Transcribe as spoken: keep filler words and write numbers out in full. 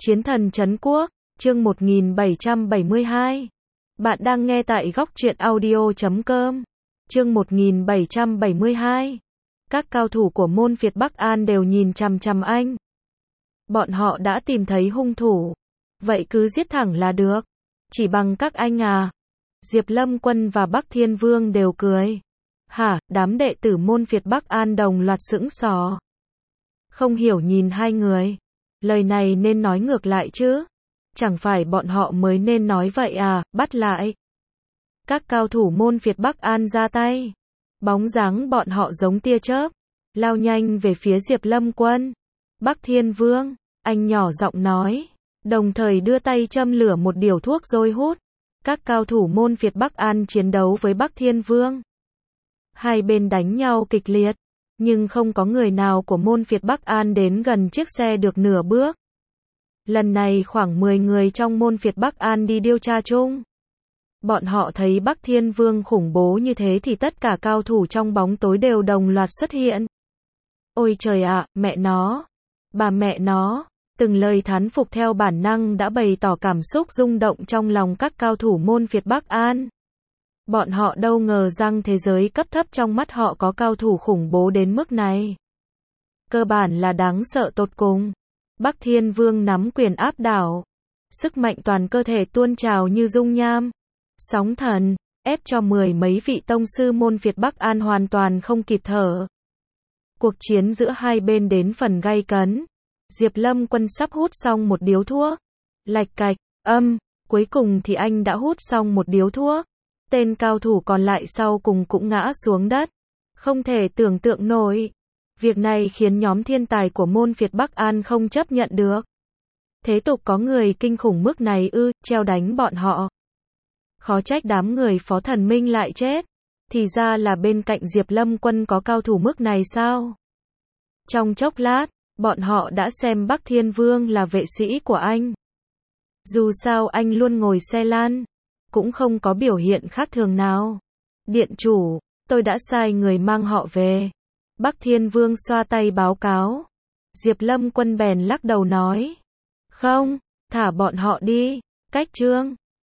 Chiến thần trấn quốc, chương một nghìn bảy trăm bảy mươi hai. Bạn đang nghe tại góc truyện audio chấm com. Chương một nghìn bảy trăm bảy mươi hai. Các cao thủ của môn Việt Bắc An đều nhìn chằm chằm anh. Bọn họ đã tìm thấy hung thủ. Vậy cứ giết thẳng là được. Chỉ bằng các anh à? Diệp Lâm Quân và Bắc Thiên Vương đều cười. Hả, đám đệ tử môn Việt Bắc An đồng loạt sững sờ. Không hiểu nhìn hai người. Lời này nên nói ngược lại chứ. Chẳng phải bọn họ mới nên nói vậy à, bắt lại. Các cao thủ môn Việt Bắc An ra tay. Bóng dáng bọn họ giống tia chớp. Lao nhanh về phía Diệp Lâm Quân. Bắc Thiên Vương, anh nhỏ giọng nói. Đồng thời đưa tay châm lửa một điều thuốc rồi hút. Các cao thủ môn Việt Bắc An chiến đấu với Bắc Thiên Vương. Hai bên đánh nhau kịch liệt. Nhưng không có người nào của môn Việt Bắc An đến gần chiếc xe được nửa bước. Lần này khoảng mười người trong môn Việt Bắc An đi điều tra chung. Bọn họ thấy Bắc Thiên Vương khủng bố như thế thì tất cả cao thủ trong bóng tối đều đồng loạt xuất hiện. Ôi trời ạ, mẹ nó, bà mẹ nó, từng lời thán phục theo bản năng đã bày tỏ cảm xúc rung động trong lòng các cao thủ môn Việt Bắc An. Bọn họ đâu ngờ rằng thế giới cấp thấp trong mắt họ có cao thủ khủng bố đến mức này. Cơ bản là đáng sợ tột cùng. Bắc Thiên Vương nắm quyền áp đảo. Sức mạnh toàn cơ thể tuôn trào như dung nham. Sóng thần, ép cho mười mấy vị tông sư môn Việt Bắc An hoàn toàn không kịp thở. Cuộc chiến giữa hai bên đến phần gay cấn. Diệp Lâm Quân sắp hút xong một điếu thuốc. Lạch cạch, âm, cuối cùng thì anh đã hút xong một điếu thuốc. Tên cao thủ còn lại sau cùng cũng ngã xuống đất. Không thể tưởng tượng nổi. Việc này khiến nhóm thiên tài của môn Việt Bắc An không chấp nhận được. Thế tục có người kinh khủng mức này ư, treo đánh bọn họ. Khó trách đám người Phó Thần Minh lại chết. Thì ra là bên cạnh Diệp Lâm Quân có cao thủ mức này sao? Trong chốc lát, bọn họ đã xem Bắc Thiên Vương là vệ sĩ của anh. Dù sao anh luôn ngồi xe lan. Cũng không có biểu hiện khác thường nào. Điện chủ, tôi đã sai người mang họ về. Bắc Thiên Vương xoa tay báo cáo. Diệp Lâm Quân bèn lắc đầu nói. Không, thả bọn họ đi. Cách trương,